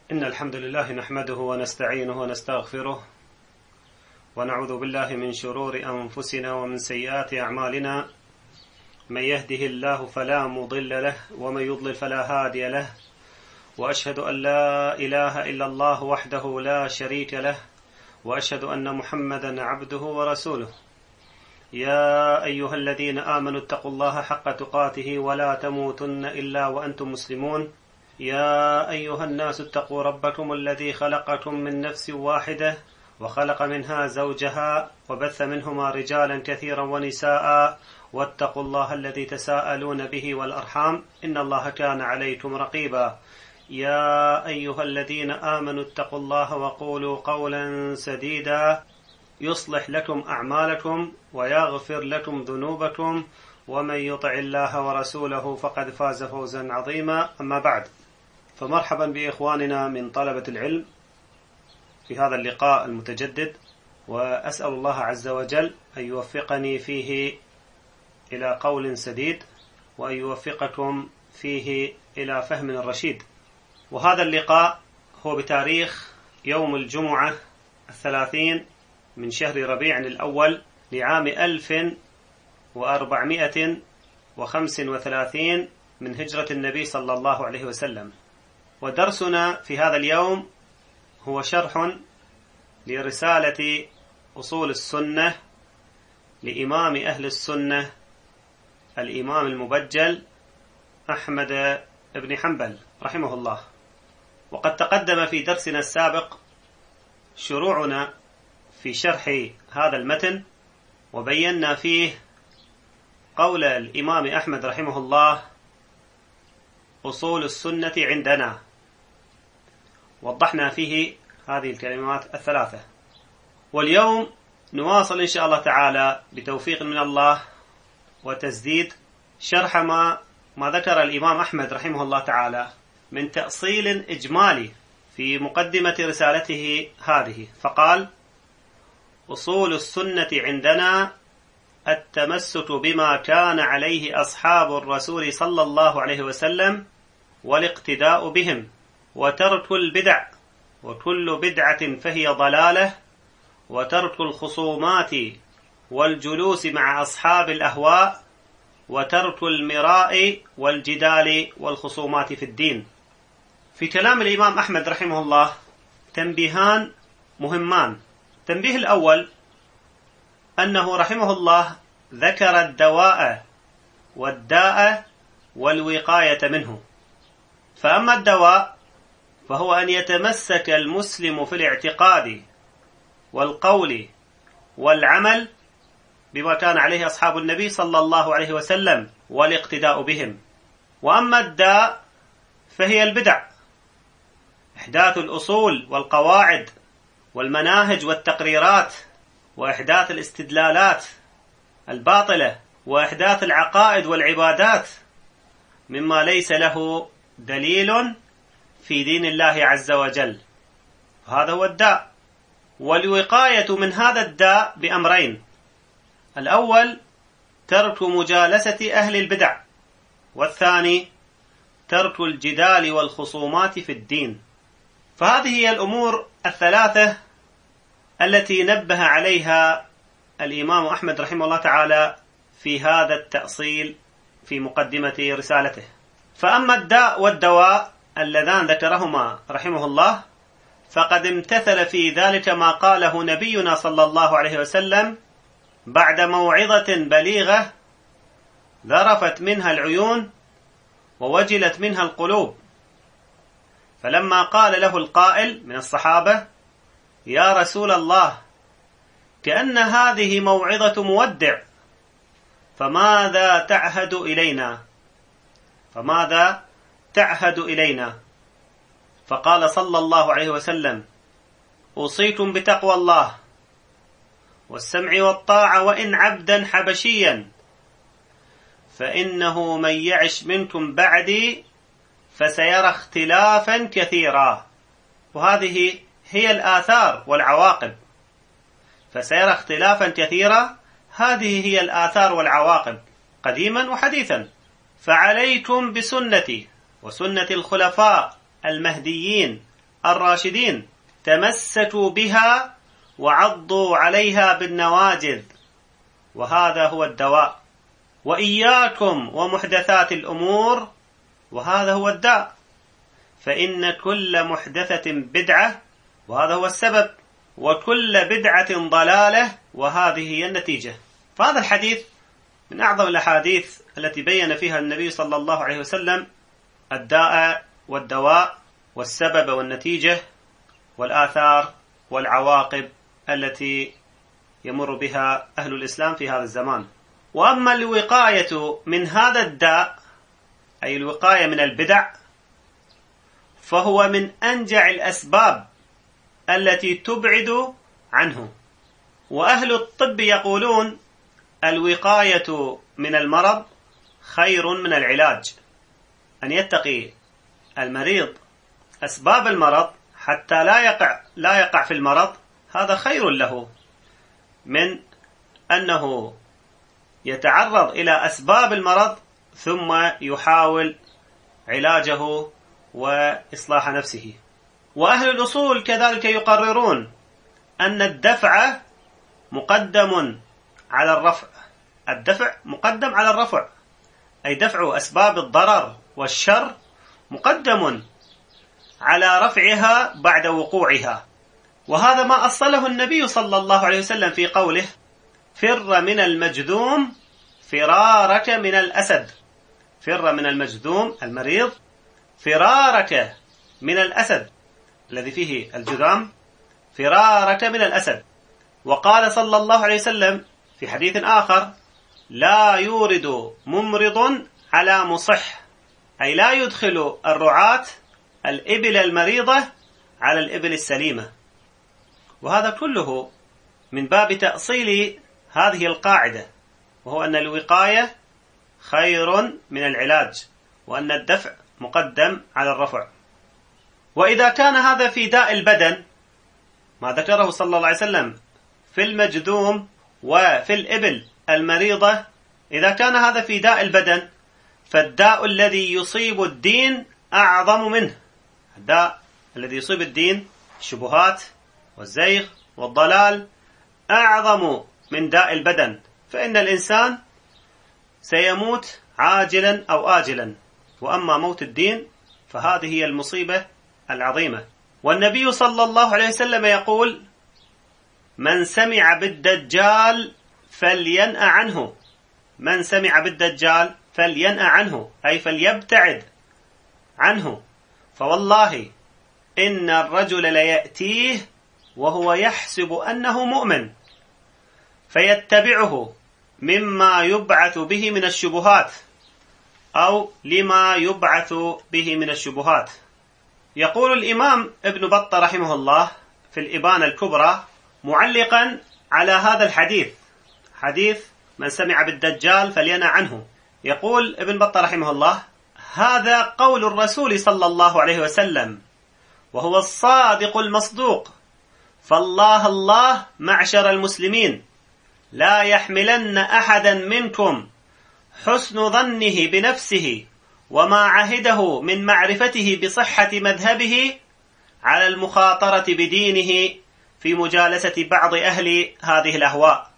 إن الحمد لله نحمده ونستعينه ونستغفره ونعوذ بالله من شرور أنفسنا ومن سيئات أعمالنا. من يهده الله فلا مضل له ومن يضلل فلا هادي له، وأشهد أن لا إله إلا الله وحده لا شريك له، وأشهد أن محمدا عبده ورسوله. يا أيها الذين آمنوا اتقوا الله حق تقاته ولا تموتن إلا وأنتم مسلمون. يا أيها الناس اتقوا ربكم الذي خلقكم من نفس واحدة وخلق منها زوجها وبث منهما رجالا كثيرا ونساء، واتقوا الله الذي تساءلون به والأرحام إن الله كان عليكم رقيبا. يا أيها الذين آمنوا اتقوا الله وقولوا قولا سديدا يصلح لكم أعمالكم ويغفر لكم ذنوبكم، ومن يطع الله ورسوله فقد فاز فوزا عظيما. أما بعد، فمرحبا بإخواننا من طلبة العلم في هذا اللقاء المتجدد، وأسأل الله عز وجل أن يوفقني فيه إلى قول سديد، وأن يوفقكم فيه إلى فهم رشيد. وهذا اللقاء هو بتاريخ يوم الجمعة 30 من شهر ربيع الأول لعام 1435 من هجرة النبي صلى الله عليه وسلم. ودرسنا في هذا اليوم هو شرح لرسالة أصول السنة لإمام أهل السنة الإمام المبجل أحمد بن حنبل رحمه الله. وقد تقدم في درسنا السابق شروعنا في شرح هذا المتن، وبينا فيه قول الإمام أحمد رحمه الله: أصول السنة عندنا. وضحنا فيه هذه الكلمات الثلاثة. واليوم نواصل إن شاء الله تعالى بتوفيق من الله وتسديد شرح ما ذكر الإمام أحمد رحمه الله تعالى من تأصيل إجمالي في مقدمة رسالته هذه. فقال: أصول السنة عندنا التمسك بما كان عليه أصحاب الرسول صلى الله عليه وسلم والاقتداء بهم، وترك البدع، وكل بدعة فهي ضلالة، وترك الخصومات والجلوس مع أصحاب الأهواء، وترك المراء والجدال والخصومات في الدين. في كلام الإمام أحمد رحمه الله تنبيهان مهمان. التنبيه الأول أنه رحمه الله ذكر الدواء والداء والوقاية منه. فأما الدواء فهو أن يتمسك المسلم في الاعتقاد والقول والعمل بما كان عليه أصحاب النبي صلى الله عليه وسلم والاقتداء بهم. وأما الداء فهي البدع، إحداث الأصول والقواعد والمناهج والتقريرات، وإحداث الاستدلالات الباطلة، وإحداث العقائد والعبادات مما ليس له دليل في دين الله عز وجل. هذا هو الداء. والوقاية من هذا الداء بأمرين: الأول ترك مجالسة أهل البدع، والثاني ترك الجدال والخصومات في الدين. فهذه هي الأمور الثلاثة التي نبه عليها الإمام أحمد رحمه الله تعالى في هذا التأصيل في مقدمة رسالته. فأما الداء والدواء اللذان ذكرهما رحمه الله فقد امتثل في ذلك ما قاله نبينا صلى الله عليه وسلم بعد موعظة بليغة ذرفت منها العيون ووجلت منها القلوب. فلما قال له القائل من الصحابة: يا رسول الله، كأن هذه موعظة مودع، فماذا تعهد إلينا؟ فماذا تعهد إلينا؟ فقال صلى الله عليه وسلم: أوصيكم بتقوى الله والسمع والطاعة، وإن عبدا حبشيا، فإنه من يعش منكم بعدي فسيرى اختلافا كثيرا. وهذه هي الآثار والعواقب. فسيرى اختلافا كثيرا، هذه هي الآثار والعواقب قديما وحديثا. فعليكم بسنتي وسنة الخلفاء المهديين الراشدين تمسكوا بها وعضوا عليها بالنواجذ، وهذا هو الدواء. وإياكم ومحدثات الأمور، وهذا هو الداء، فإن كل محدثة بدعة، وهذا هو السبب، وكل بدعة ضلالة، وهذه هي النتيجة. فهذا الحديث من أعظم الأحاديث التي بين فيها النبي صلى الله عليه وسلم الداء والدواء والسبب والنتيجة والآثار والعواقب التي يمر بها أهل الإسلام في هذا الزمان. وأما الوقاية من هذا الداء، أي الوقاية من البدع، فهو من أنجع الأسباب التي تبعد عنه. وأهل الطب يقولون الوقاية من المرض خير من العلاج، أن يتقي المريض أسباب المرض حتى لا يقع في المرض، هذا خير له من أنه يتعرض إلى أسباب المرض ثم يحاول علاجه وإصلاح نفسه. وأهل الأصول كذلك يقررون أن الدفع مقدم على الرفع. الدفع مقدم على الرفع، أي دفع أسباب الضرر والشر مقدم على رفعها بعد وقوعها. وهذا ما أصله النبي صلى الله عليه وسلم في قوله: فر من المجذوم فرارك من الأسد. فر من المجذوم المريض فرارك من الأسد الذي فيه الجذام، فرارك من الأسد. وقال صلى الله عليه وسلم في حديث آخر: لا يورد ممرض على مصح، أي لا يدخل الرعاة الإبل المريضة على الإبل السليمة. وهذا كله من باب تأصيل هذه القاعدة، وهو أن الوقاية خير من العلاج، وأن الدفع مقدم على الرفع. وإذا كان هذا في داء البدن ما ذكره صلى الله عليه وسلم في المجذوم وفي الإبل المريضة، إذا كان هذا في داء البدن، فالداء الذي يصيب الدين أعظم منه. الداء الذي يصيب الدين، الشبهات والزيغ والضلال، أعظم من داء البدن، فإن الإنسان سيموت عاجلا أو آجلا. وأما موت الدين فهذه هي المصيبة العظيمة. والنبي صلى الله عليه وسلم يقول: من سمع بالدجال فلينأ عنه. من سمع بالدجال فلينأ عنه، أي فليبتعد عنه. فوالله إن الرجل ليأتيه وهو يحسب أنه مؤمن، فيتبعه مما يبعث به من الشبهات، أو لما يبعث به من الشبهات. يقول الإمام ابن بطة رحمه الله في الإبانة الكبرى معلقا على هذا الحديث، حديث من سمع بالدجال فلينأ عنه، يقول ابن بطة رحمه الله: هذا قول الرسول صلى الله عليه وسلم، وهو الصادق المصدوق. فالله الله معشر المسلمين، لا يحملن أحدا منكم حسن ظنه بنفسه وما عهده من معرفته بصحة مذهبه على المخاطرة بدينه في مجالسة بعض أهل هذه الأهواء.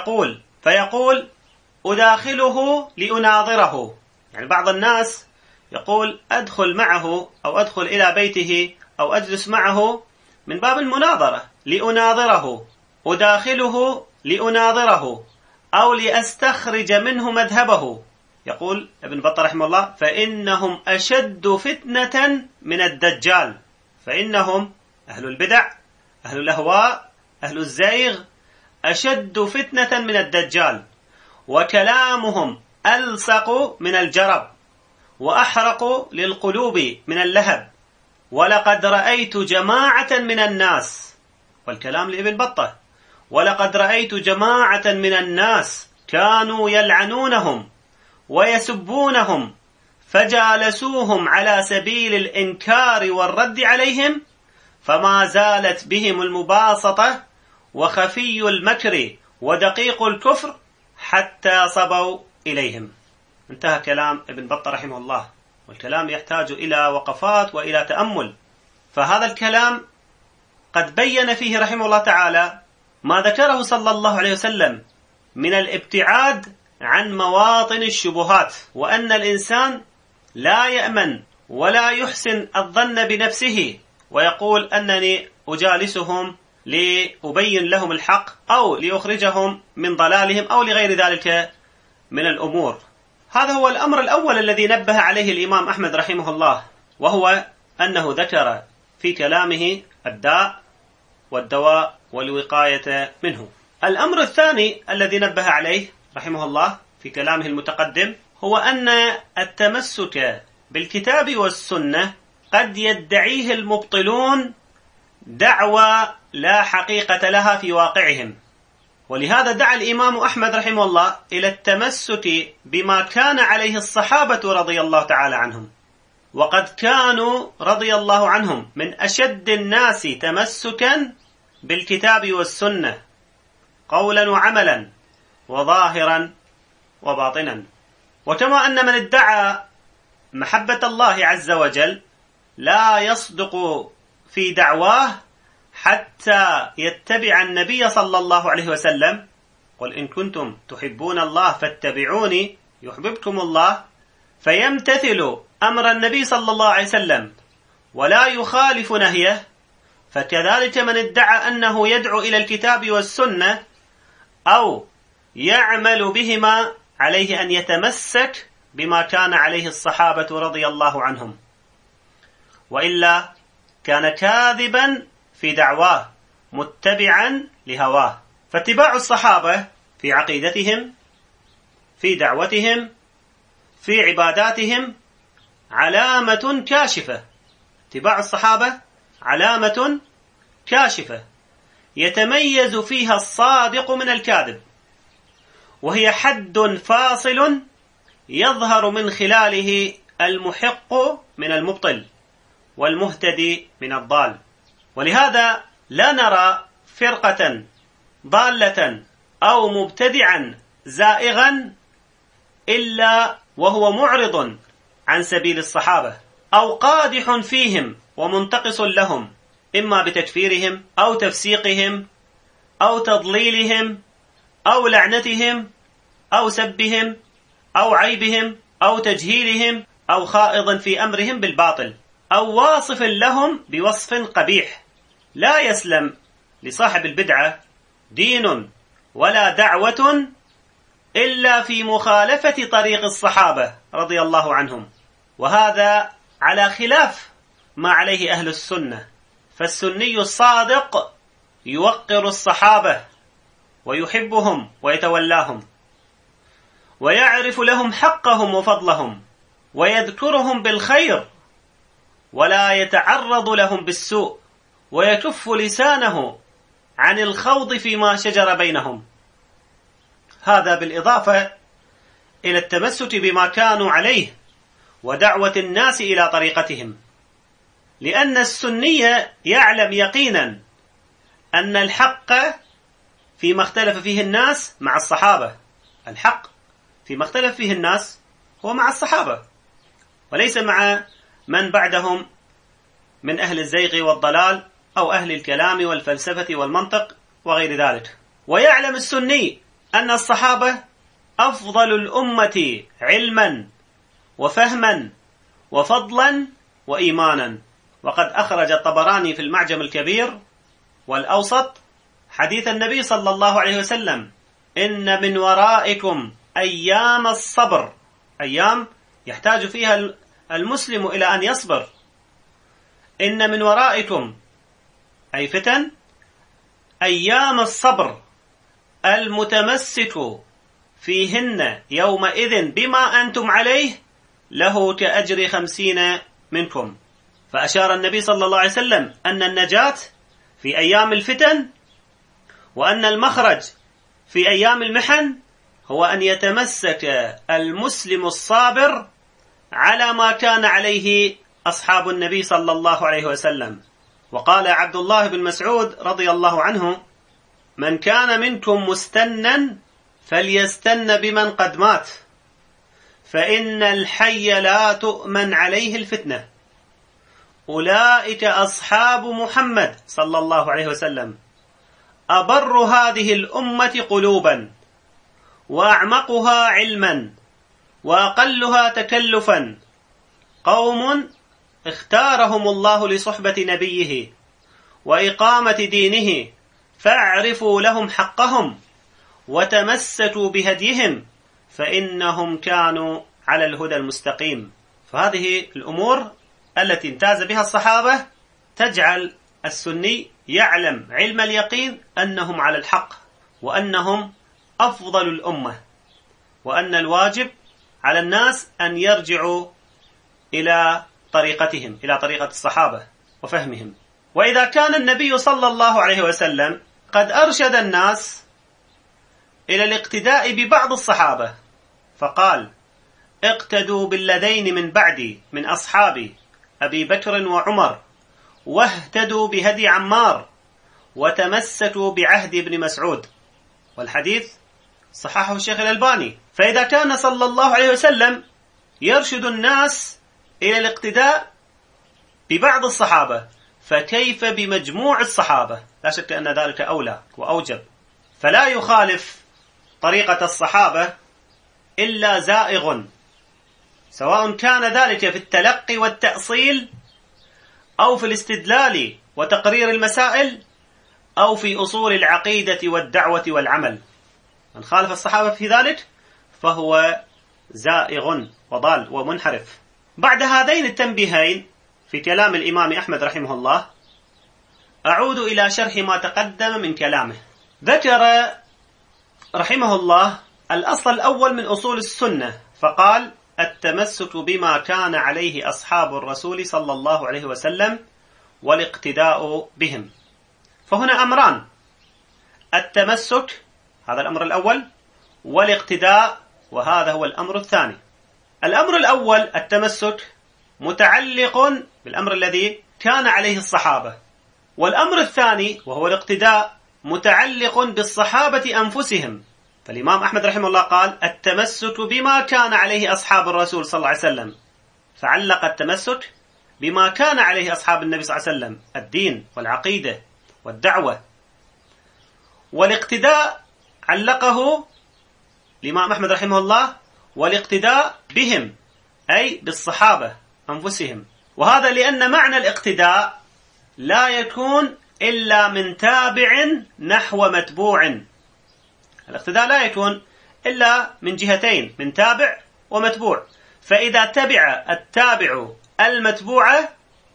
فيقول أداخله لأناظره. يعني بعض الناس يقول أدخل معه أو أدخل إلى بيته أو أجلس معه من باب المناظرة، لأناظره، أداخله لأناظره أو لأستخرج منه مذهبه. يقول ابن بطة رحمه الله: فإنهم أشد فتنة من الدجال. فإنهم أهل البدع، أهل الأهواء، أهل الزيغ، أشد فتنة من الدجال، وكلامهم ألصق من الجرب، وأحرق للقلوب من اللهب. ولقد رأيت جماعة من الناس، والكلام لابن بطة، ولقد رأيت جماعة من الناس كانوا يلعنونهم ويسبونهم، فجالسوهم على سبيل الإنكار والرد عليهم، فما زالت بهم المباسطة وخفي المكر ودقيق الكفر حتى صبوا إليهم. انتهى كلام ابن بطة رحمه الله، والكلام يحتاج إلى وقفات وإلى تأمل. فهذا الكلام قد بين فيه رحمه الله تعالى ما ذكره صلى الله عليه وسلم من الابتعاد عن مواطن الشبهات، وأن الإنسان لا يأمن ولا يحسن الظن بنفسه ويقول أنني أجالسهم لأبين لهم الحق أو لأخرجهم من ضلالهم أو لغير ذلك من الأمور. هذا هو الأمر الأول الذي نبه عليه الإمام أحمد رحمه الله، وهو أنه ذكر في كلامه الداء والدواء والوقاية منه. الأمر الثاني الذي نبه عليه رحمه الله في كلامه المتقدم هو أن التمسك بالكتاب والسنة قد يدعيه المبطلون دعوى لا حقيقة لها في واقعهم، ولهذا دعا الإمام أحمد رحمه الله إلى التمسك بما كان عليه الصحابة رضي الله تعالى عنهم، وقد كانوا رضي الله عنهم من أشد الناس تمسكا بالكتاب والسنة قولا وعملا وظاهرا وباطنا. وكما أن من ادعى محبة الله عز وجل لا يصدق في دعواه حتى يتبع النبي صلى الله عليه وسلم، قل إن كنتم تحبون الله فاتبعوني يحببكم الله، فيمتثل أمر النبي صلى الله عليه وسلم ولا يخالف نهيه، فكذلك من ادعى أنه يدعو إلى الكتاب والسنة أو يعمل بهما عليه أن يتمسك بما كان عليه الصحابة رضي الله عنهم، وإلا كان كاذبا في دعواه متبعا لهواه. فاتباع الصحابة في عقيدتهم، في دعوتهم، في عباداتهم علامة كاشفة. اتباع الصحابة علامة كاشفة يتميز فيها الصادق من الكاذب، وهي حد فاصل يظهر من خلاله المحق من المبطل والمهتدي من الضال. ولهذا لا نرى فرقة ضالة أو مبتدعا زائغا إلا وهو معرض عن سبيل الصحابة أو قادح فيهم ومنتقص لهم، إما بتكفيرهم أو تفسيقهم أو تضليلهم أو لعنتهم أو سبهم أو عيبهم أو تجهيلهم أو خائض في أمرهم بالباطل أو واصف لهم بوصف قبيح. لا يسلم لصاحب البدعة دين ولا دعوة إلا في مخالفة طريق الصحابة رضي الله عنهم، وهذا على خلاف ما عليه أهل السنة. فالسني الصادق يوقر الصحابة ويحبهم ويتولاهم ويعرف لهم حقهم وفضلهم ويذكرهم بالخير ولا يتعرض لهم بالسوء، ويكف لسانه عن الخوض فيما شجر بينهم. هذا بالإضافة إلى التمسك بما كانوا عليه ودعوة الناس إلى طريقتهم، لأن السني يعلم يقينا أن الحق فيما اختلف فيه الناس مع الصحابة. الحق فيما اختلف فيه الناس هو مع الصحابة وليس مع من بعدهم من أهل الزيغ والضلال أو أهل الكلام والفلسفة والمنطق وغير ذلك. ويعلم السني أن الصحابة أفضل الأمة علما وفهما وفضلا وإيمانا. وقد أخرج الطبراني في المعجم الكبير والأوسط حديث النبي صلى الله عليه وسلم: إن من ورائكم أيام الصبر، أيام يحتاج فيها المسلم إلى أن يصبر. إن من ورائكم أي فتن أيام الصبر المتمسك فيهن يومئذ بما أنتم عليه له كأجر 50 منكم. فأشار النبي صلى الله عليه وسلم أن النجاة في أيام الفتن وأن المخرج في أيام المحن هو أن يتمسك المسلم الصابر على ما كان عليه أصحاب النبي صلى الله عليه وسلم. وقال عبد الله بن مسعود رضي الله عنه: من كان منكم مستنا فليستن بمن قد مات، فإن الحي لا تؤمن عليه الفتنة. أولئك أصحاب محمد صلى الله عليه وسلم أبر هذه الأمة قلوبا وأعمقها علما وأقلها تكلفا، قوم اختارهم الله لصحبة نبيه وإقامة دينه، فاعرفوا لهم حقهم وتمسكوا بهديهم فإنهم كانوا على الهدى المستقيم. فهذه الأمور التي امتاز بها الصحابة تجعل السني يعلم علم اليقين أنهم على الحق، وأنهم أفضل الأمة، وأن الواجب على الناس أن يرجعوا إلى طريقتهم، إلى طريقة الصحابة وفهمهم. وإذا كان النبي صلى الله عليه وسلم قد أرشد الناس إلى الاقتداء ببعض الصحابة فقال: اقتدوا بالذين من بعدي من أصحابي أبي بكر وعمر، واهتدوا بهدي عمار، وتمسكوا بعهد ابن مسعود. والحديث صححه الشيخ الألباني. فإذا كان صلى الله عليه وسلم يرشد الناس إلى الاقتداء ببعض الصحابة، فكيف بمجموع الصحابة؟ لا شك أن ذلك أولى وأوجب. فلا يخالف طريقة الصحابة إلا زائغ، سواء كان ذلك في التلقي والتأصيل، أو في الاستدلال وتقرير المسائل، أو في أصول العقيدة والدعوة والعمل. من خالف الصحابة في ذلك فهو زائغ وضال ومنحرف. بعد هذين التنبيهين في كلام الإمام أحمد رحمه الله، أعود إلى شرح ما تقدم من كلامه. ذكر رحمه الله الأصل الأول من أصول السنة، فقال: التمسك بما كان عليه أصحاب الرسول صلى الله عليه وسلم والاقتداء بهم. فهنا أمران: التمسك، هذا الأمر الأول، والاقتداء، وهذا هو الأمر الثاني. الأمر الأول التمسك متعلق بالأمر الذي كان عليه الصحابة، والأمر الثاني وهو الاقتداء متعلق بالصحابة أنفسهم. فالإمام أحمد رحمه الله قال: التمسك بما كان عليه أصحاب الرسول صلى الله عليه وسلم، فعلق التمسك بما كان عليه أصحاب النبي صلى الله عليه وسلم، الدين والعقيدة والدعوة. والاقتداء علقه الإمام أحمد رحمه الله والاقتداء بهم، أي بالصحابة أنفسهم. وهذا لأن معنى الاقتداء لا يكون إلا من تابع نحو متبوع. الاقتداء لا يكون إلا من جهتين، من تابع ومتبوع. فإذا تبع التابع المتبوع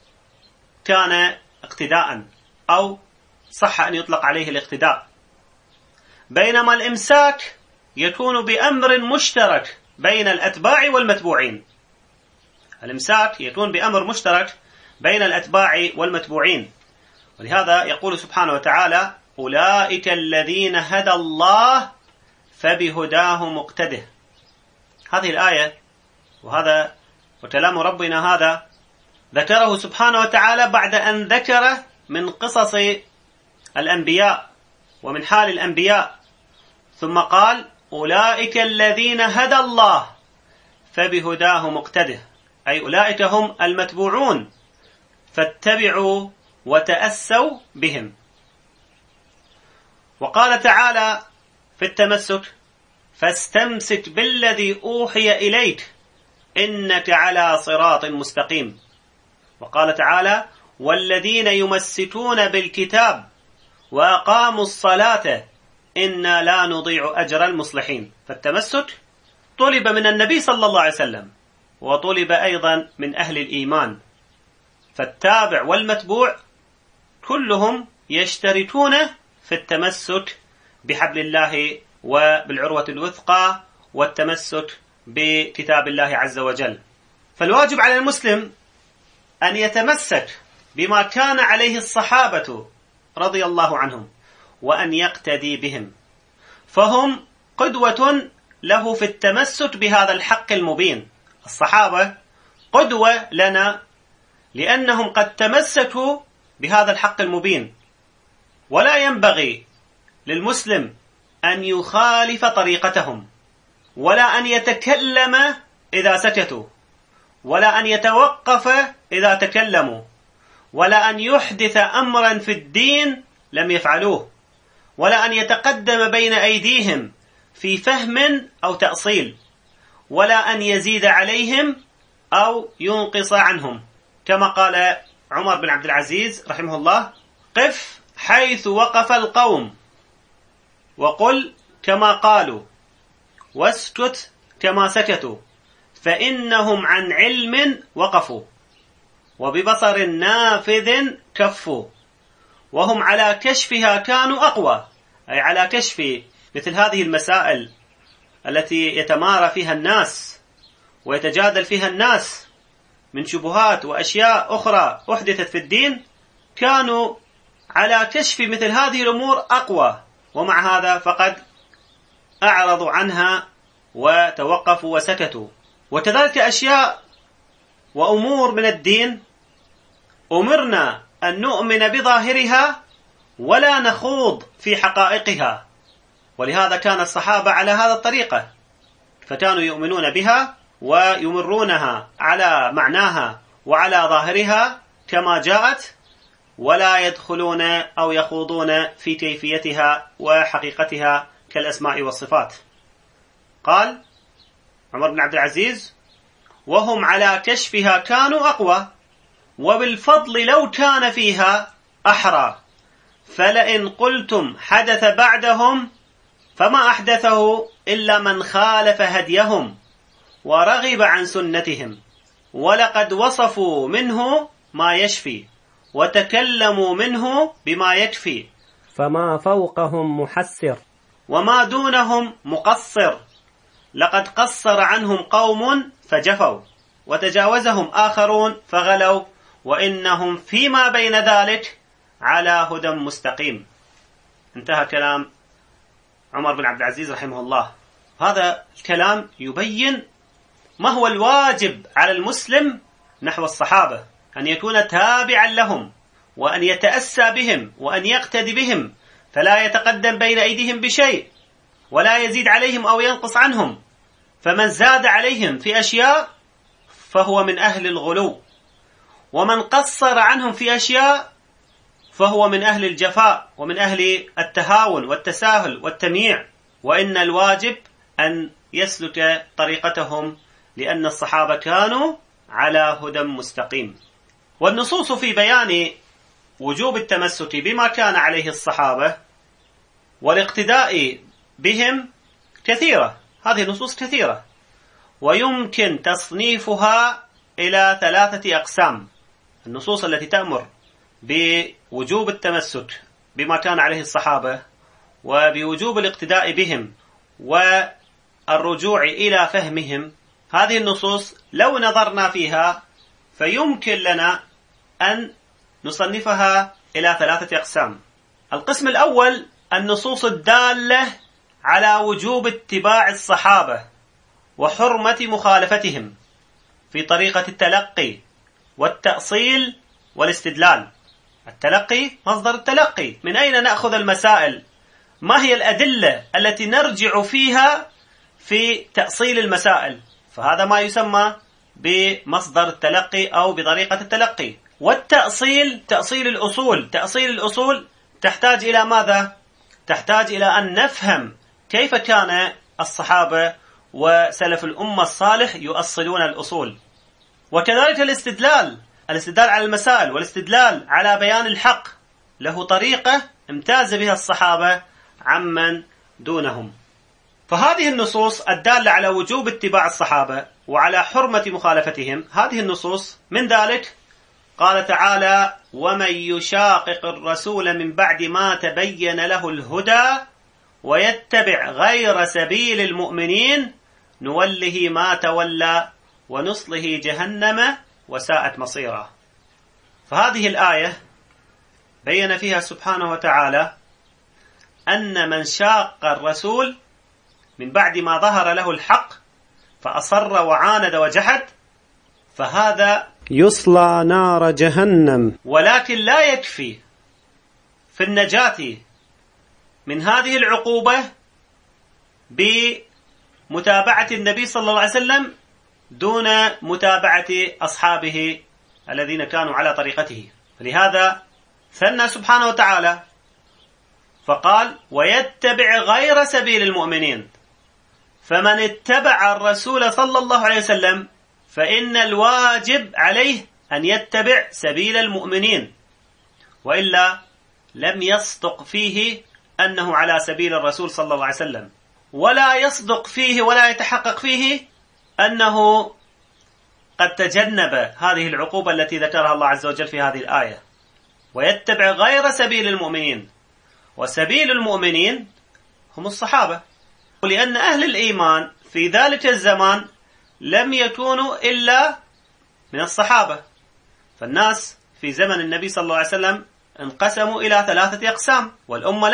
كان اقتداء، أو صح أن يطلق عليه الاقتداء. بينما الإمساك يكون بأمر مشترك بين الأتباع والمتبوعين. الإمساك يكون بأمر مشترك بين الأتباع والمتبوعين. ولهذا يقول سبحانه وتعالى: أولئك الذين هدى الله فبهداه مقتده. هذه الآية وهذا وكلام ربنا هذا ذكره سبحانه وتعالى بعد أن ذكر من قصص الأنبياء ومن حال الأنبياء، ثم قال: أولئك الذين هدى الله فبهداه مقتده، أي أولئك هم المتبوعون، فاتبعوا وتأسوا بهم. وقال تعالى في التمسك: فاستمسك بالذي أوحي إليك إنك على صراط مستقيم. وقال تعالى: والذين يمسكون بالكتاب وأقاموا الصلاة إنا لا نضيع أجر المصلحين. فالتمسك طلب من النبي صلى الله عليه وسلم، وطلب أيضا من أهل الإيمان. فالتابع والمتبوع كلهم يشتركون في التمسك بحبل الله وبالعروة الوثقى، والتمسك بكتاب الله عز وجل. فالواجب على المسلم أن يتمسك بما كان عليه الصحابة رضي الله عنهم، وأن يقتدي بهم، فهم قدوة له في التمسك بهذا الحق المبين. الصحابة قدوة لنا لأنهم قد تمسكوا بهذا الحق المبين، ولا ينبغي للمسلم أن يخالف طريقتهم، ولا أن يتكلم إذا سكتوا، ولا أن يتوقف إذا تكلموا، ولا أن يحدث أمرا في الدين لم يفعلوه، ولا أن يتقدم بين أيديهم في فهم أو تأصيل، ولا أن يزيد عليهم أو ينقص عنهم، كما قال عمر بن عبد العزيز رحمه الله: قف حيث وقف القوم، وقل كما قالوا، واسكت كما سكتوا، فإنهم عن علم وقفوا، وببصر نافذ كفوا، وهم على كشفها كانوا أقوى. أي على كشف مثل هذه المسائل التي يتمارى فيها الناس ويتجادل فيها الناس من شبهات وأشياء أخرى أحدثت في الدين، كانوا على كشف مثل هذه الأمور أقوى، ومع هذا فقد أعرضوا عنها وتوقفوا وسكتوا. وكذلك أشياء وأمور من الدين أمرنا أن نؤمن بظاهرها ولا نخوض في حقائقها، ولهذا كان الصحابة على هذا الطريقة، فكانوا يؤمنون بها ويمرونها على معناها وعلى ظاهرها كما جاءت، ولا يدخلون أو يخوضون في كيفيتها وحقيقتها كالأسماء والصفات. قال عمر بن عبد العزيز: وهم على كشفها كانوا أقوى، وبالفضل لو كان فيها أحرى، فلئن قلتم حدث بعدهم فما أحدثه إلا من خالف هديهم ورغب عن سنتهم، ولقد وصفوا منه ما يشفي وتكلموا منه بما يكفي، فما فوقهم محسر وما دونهم مقصر، لقد قصر عنهم قوم فجفوا وتجاوزهم آخرون فغلوا، وإنهم فيما بين ذلك على هدى مستقيم. انتهى كلام عمر بن عبد العزيز رحمه الله. هذا الكلام يبين ما هو الواجب على المسلم نحو الصحابة، أن يكون تابعا لهم، وأن يتأسى بهم، وأن يقتدي بهم، فلا يتقدم بين أيديهم بشيء، ولا يزيد عليهم أو ينقص عنهم، فمن زاد عليهم في أشياء فهو من أهل الغلو، ومن قصر عنهم في أشياء فهو من أهل الجفاء ومن أهل التهاون والتساهل والتمييع. وإن الواجب أن يسلك طريقتهم، لأن الصحابة كانوا على هدى مستقيم. والنصوص في بيان وجوب التمسك بما كان عليه الصحابة والاقتداء بهم كثيرة، هذه النصوص كثيرة، ويمكن تصنيفها إلى 3 أقسام. النصوص التي تأمر بوجوب التمسك بما كان عليه الصحابة وبوجوب الاقتداء بهم والرجوع إلى فهمهم، هذه النصوص لو نظرنا فيها فيمكن لنا أن نصنفها إلى 3 أقسام. القسم الأول النصوص الدالة على وجوب اتباع الصحابة وحرمة مخالفتهم في طريقة التلقي والتأصيل والاستدلال. التلقي مصدر التلقي، من أين نأخذ المسائل؟ ما هي الأدلة التي نرجع فيها في تأصيل المسائل؟ فهذا ما يسمى بمصدر التلقي أو بطريقة التلقي. والتأصيل تأصيل الأصول. تأصيل الأصول تحتاج إلى ماذا؟ تحتاج إلى أن نفهم كيف كان الصحابة وسلف الأمة الصالح يؤصلون الأصول. وكذلك الاستدلال على المسائل والاستدلال على بيان الحق له طريقة امتاز بها الصحابة عمن دونهم. فهذه النصوص الدالة على وجوب اتباع الصحابة وعلى حرمة مخالفتهم، هذه النصوص من ذلك قال تعالى: ومن يشاقق الرسول من بعد ما تبين له الهدى ويتبع غير سبيل المؤمنين نوله ما تولى ونصله جهنم وساءت مصيرا. فهذه الآية بين فيها سبحانه وتعالى أن من شاق الرسول من بعد ما ظهر له الحق فأصر وعاند وجحد فهذا يصلى نار جهنم. ولكن لا يكفي في النجاة من هذه العقوبة بمتابعة النبي صلى الله عليه وسلم دون متابعة أصحابه الذين كانوا على طريقته، لهذا ثنى سبحانه وتعالى فقال ويتبع غير سبيل المؤمنين. فمن اتبع الرسول صلى الله عليه وسلم فإن الواجب عليه أن يتبع سبيل المؤمنين، وإلا لم يصدق فيه أنه على سبيل الرسول صلى الله عليه وسلم، ولا يصدق فيه ولا يتحقق فيه أنه قد تجنب هذه العقوبة التي ذكرها الله عز وجل في هذه الآية. ويتبع غير سبيل المؤمنين، وسبيل المؤمنين هم الصحابة، ولأن أهل الإيمان في ذلك الزمان لم يكونوا إلا من الصحابة. فالناس في زمن النبي صلى الله عليه وسلم انقسموا إلى 3 أقسام، والأمة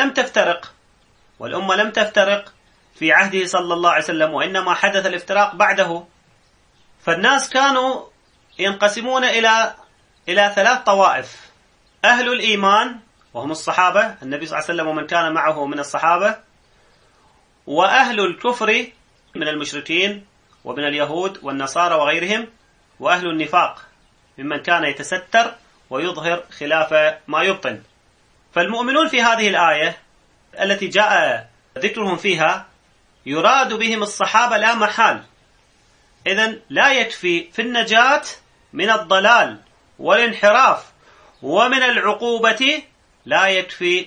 لم تفترق في عهده صلى الله عليه وسلم، وإنما حدث الافتراق بعده. فالناس كانوا ينقسمون إلى 3 طوائف: أهل الإيمان وهم الصحابة، النبي صلى الله عليه وسلم ومن كان معه من الصحابة، وأهل الكفر من المشركين ومن اليهود والنصارى وغيرهم، وأهل النفاق ممن كان يتستر ويظهر خلاف ما يبطن. فالمؤمنون في هذه الآية التي جاء ذكرهم فيها يراد بهم الصحابة لا محال. إذن لا يكفي في النجاة من الضلال والانحراف ومن العقوبة، لا يكفي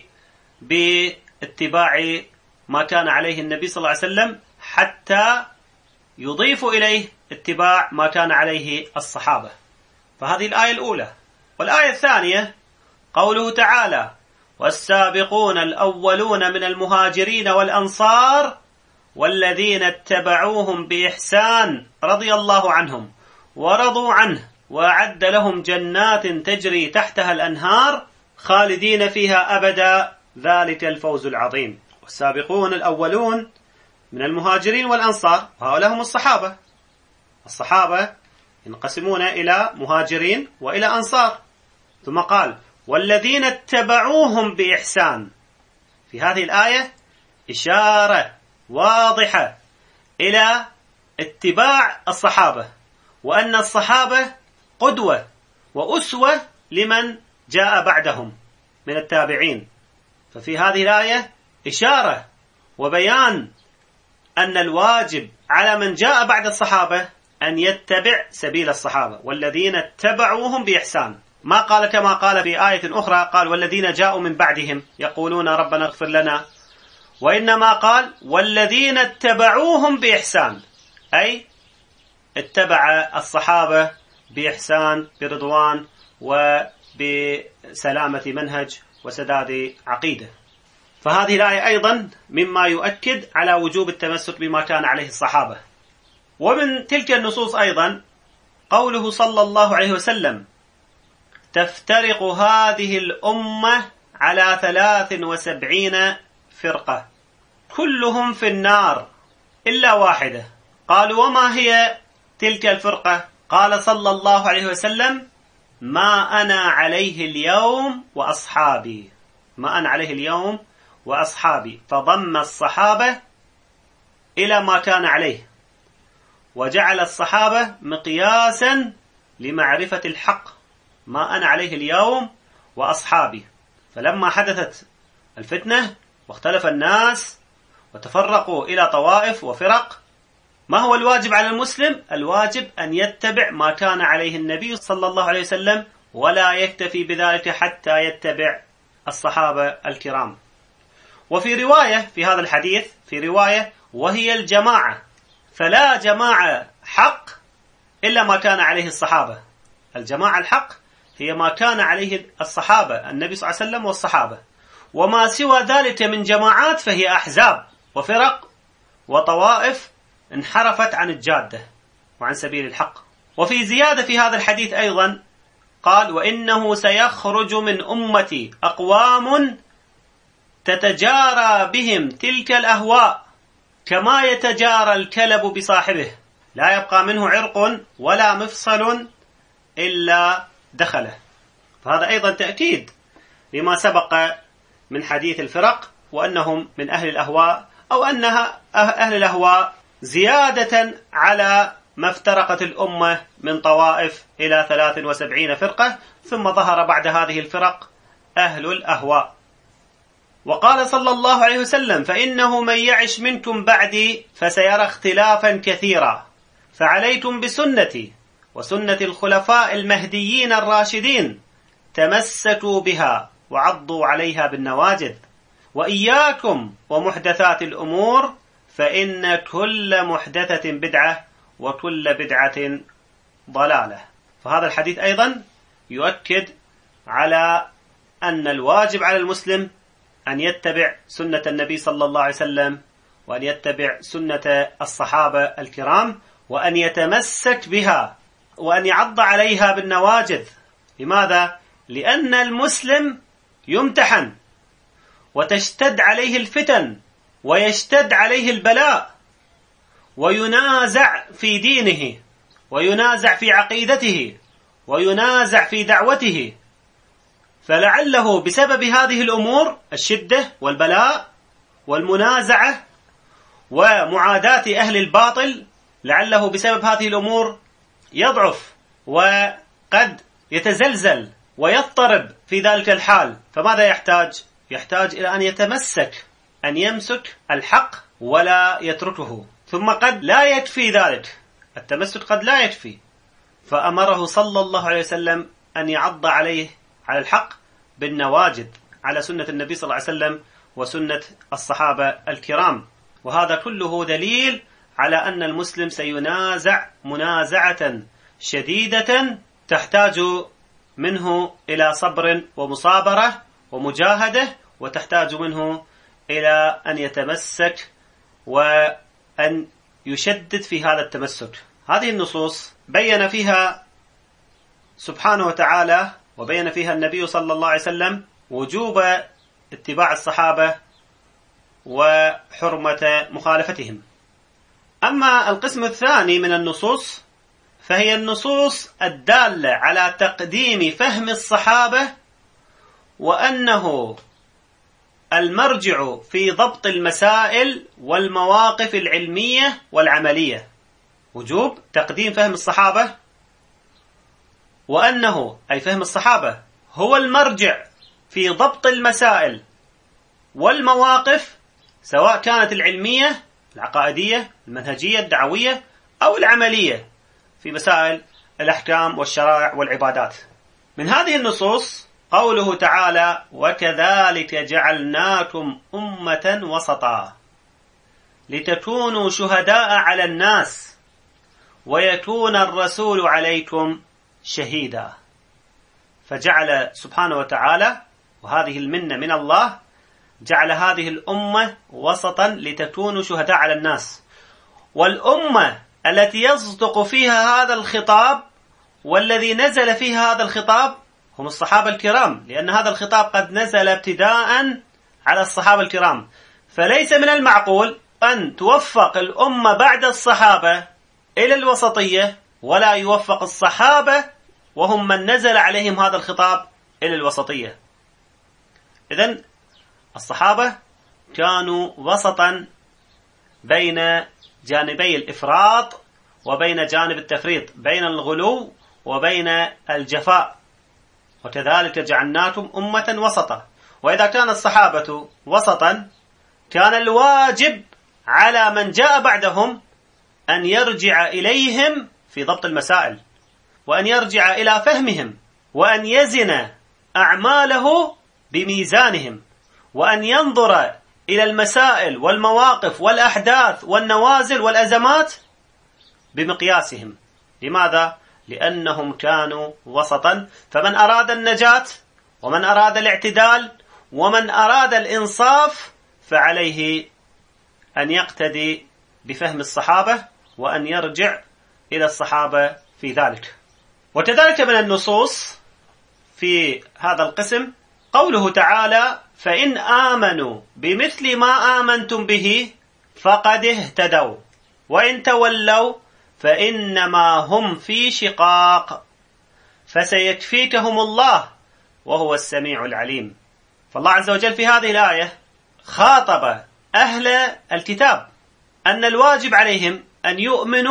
باتباع ما كان عليه النبي صلى الله عليه وسلم، حتى يضيف إليه اتباع ما كان عليه الصحابة. فهذه الآية الأولى. والآية الثانية قوله تعالى: والسابقون الأولون من المهاجرين والأنصار والذين اتبعوهم بإحسان رضي الله عنهم ورضوا عنه وأعد لهم جنات تجري تحتها الأنهار خالدين فيها أبدا ذلك الفوز العظيم. والسابقون الأولون من المهاجرين والأنصار، وهؤلاء هم الصحابة. الصحابة ينقسمون إلى مهاجرين وإلى أنصار. ثم قال: والذين اتبعوهم بإحسان. في هذه الآية إشارة واضحة إلى اتباع الصحابة، وأن الصحابة قدوة وأسوة لمن جاء بعدهم من التابعين. ففي هذه الآية إشارة وبيان أن الواجب على من جاء بعد الصحابة أن يتبع سبيل الصحابة، والذين اتبعوهم بإحسان. ما قال كما قال في آية أخرى، قال: والذين جاءوا من بعدهم يقولون ربنا اغفر لنا، وإنما قال: والذين اتبعوهم بإحسان، أي اتبع الصحابة بإحسان، برضوان وبسلامة منهج وسداد عقيدة. فهذه الآية أيضا مما يؤكد على وجوب التمسك بما كان عليه الصحابة. ومن تلك النصوص أيضا قوله صلى الله عليه وسلم: تفترق هذه الأمة على 73 فرقة كلهم في النار إلا واحدة. قالوا: وما هي تلك الفرقة؟ قال صلى الله عليه وسلم: ما أنا عليه اليوم وأصحابي. ما أنا عليه اليوم وأصحابي. فضم الصحابة إلى ما كان عليه، وجعل الصحابة مقياسا لمعرفة الحق. ما أنا عليه اليوم وأصحابي. فلما حدثت الفتنة واختلف الناس وتفرقوا إلى طوائف وفرق، ما هو الواجب على المسلم؟ الواجب أن يتبع ما كان عليه النبي صلى الله عليه وسلم، ولا يكتفي بذلك حتى يتبع الصحابة الكرام. وفي رواية في هذا الحديث، في رواية: وهي الجماعة، فلا جماعة حق إلا ما كان عليه الصحابة. الجماعة الحق هي ما كان عليه الصحابة، النبي صلى الله عليه وسلم والصحابة، وما سوى ذلك من جماعات فهي أحزاب وفرق وطوائف انحرفت عن الجادة وعن سبيل الحق. وفي زيادة في هذا الحديث أيضا قال: وإنه سيخرج من أمتي أقوام تتجارى بهم تلك الأهواء كما يتجارى الكلب بصاحبه، لا يبقى منه عرق ولا مفصل إلا دخله. فهذا أيضا تأكيد لما سبق من حديث الفرق، وأنهم من أهل الأهواء، أو أنها أهل الأهواء زيادة على ما افترقت الأمة من طوائف إلى 73 فرقة، ثم ظهر بعد هذه الفرق أهل الأهواء. وقال صلى الله عليه وسلم: فإنه من يعش منكم بعدي فسيرى اختلافا كثيرا، فعليكم بسنتي وسنة الخلفاء المهديين الراشدين، تمسكوا بها وعضوا عليها بالنواجذ، وإياكم ومحدثات الأمور، فإن كل محدثة بدعة وكل بدعة ضلالة. فهذا الحديث أيضا يؤكد على أن الواجب على المسلم أن يتبع سنة النبي صلى الله عليه وسلم، وأن يتبع سنة الصحابة الكرام، وأن يتمسك بها، وأن يعض عليها بالنواجذ. لماذا؟ لأن المسلم يمتحن وتشتد عليه الفتن ويشتد عليه البلاء، وينازع في دينه، وينازع في عقيدته، وينازع في دعوته. فلعله بسبب هذه الأمور، الشدة والبلاء والمنازعة ومعاداة أهل الباطل، لعله بسبب هذه الأمور يضعف وقد يتزلزل ويضطرب في ذلك الحال. فماذا يحتاج؟ يحتاج إلى أن يتمسك، أن يمسك الحق ولا يتركه. ثم قد لا يكفي ذلك، التمسك قد لا يكفي، فأمره صلى الله عليه وسلم أن يعض عليه على الحق بالنواجذ، على سنة النبي صلى الله عليه وسلم وسنة الصحابة الكرام. وهذا كله دليل على أن المسلم سينازع منازعة شديدة تحتاج منه إلى صبر ومصابرة ومجاهدة، وتحتاج منه إلى أن يتمسك وأن يشدد في هذا التمسك. هذه النصوص بين فيها سبحانه وتعالى وبين فيها النبي صلى الله عليه وسلم وجوب اتباع الصحابة وحرمة مخالفتهم. أما القسم الثاني من النصوص فهي النصوص الدالة على تقديم فهم الصحابة، وأنه المرجع في ضبط المسائل والمواقف العلمية والعملية. وجوب تقديم فهم الصحابة، وأنه أي فهم الصحابة هو المرجع في ضبط المسائل والمواقف، سواء كانت العلمية العقائدية المنهجية الدعوية أو العملية في مسائل الأحكام والشرائع والعبادات. من هذه النصوص قوله تعالى: وكذلك جعلناكم أمة وسطا لتكونوا شهداء على الناس ويكون الرسول عليكم شهيدا. فجعل سبحانه وتعالى، وهذه المنة من الله، جعل هذه الأمة وسطا لتكونوا شهداء على الناس. والأمة التي يصدق فيها هذا الخطاب والذي نزل فيها هذا الخطاب هم الصحابة الكرام، لأن هذا الخطاب قد نزل ابتداء على الصحابة الكرام. فليس من المعقول أن توفق الأمة بعد الصحابة إلى الوسطية، ولا يوفق الصحابة وهم من نزل عليهم هذا الخطاب إلى الوسطية. إذن الصحابة كانوا وسطا بين جانبي الإفراط وبين جانب التفريط، بين الغلو وبين الجفاء. وكذلك جعلناكم أمة وسطا. وإذا كان الصحابة وسطا، كان الواجب على من جاء بعدهم أن يرجع إليهم في ضبط المسائل، وأن يرجع إلى فهمهم، وأن يزن أعماله بميزانهم، وأن ينظر إلى المسائل والمواقف والأحداث والنوازل والأزمات بمقياسهم. لماذا؟ لأنهم كانوا وسطا. فمن أراد النجاة ومن أراد الاعتدال ومن أراد الإنصاف فعليه أن يقتدي بفهم الصحابة وأن يرجع إلى الصحابة في ذلك. وكذلك من النصوص في هذا القسم قوله تعالى: فإن آمنوا بمثل ما آمنتم به فقد اهتدوا وإن تولوا فإنما هم في شقاق فسيكفيكهم الله وهو السميع العليم. فالله عز وجل في هذه الآية خاطب أهل الكتاب أن الواجب عليهم أن يؤمنوا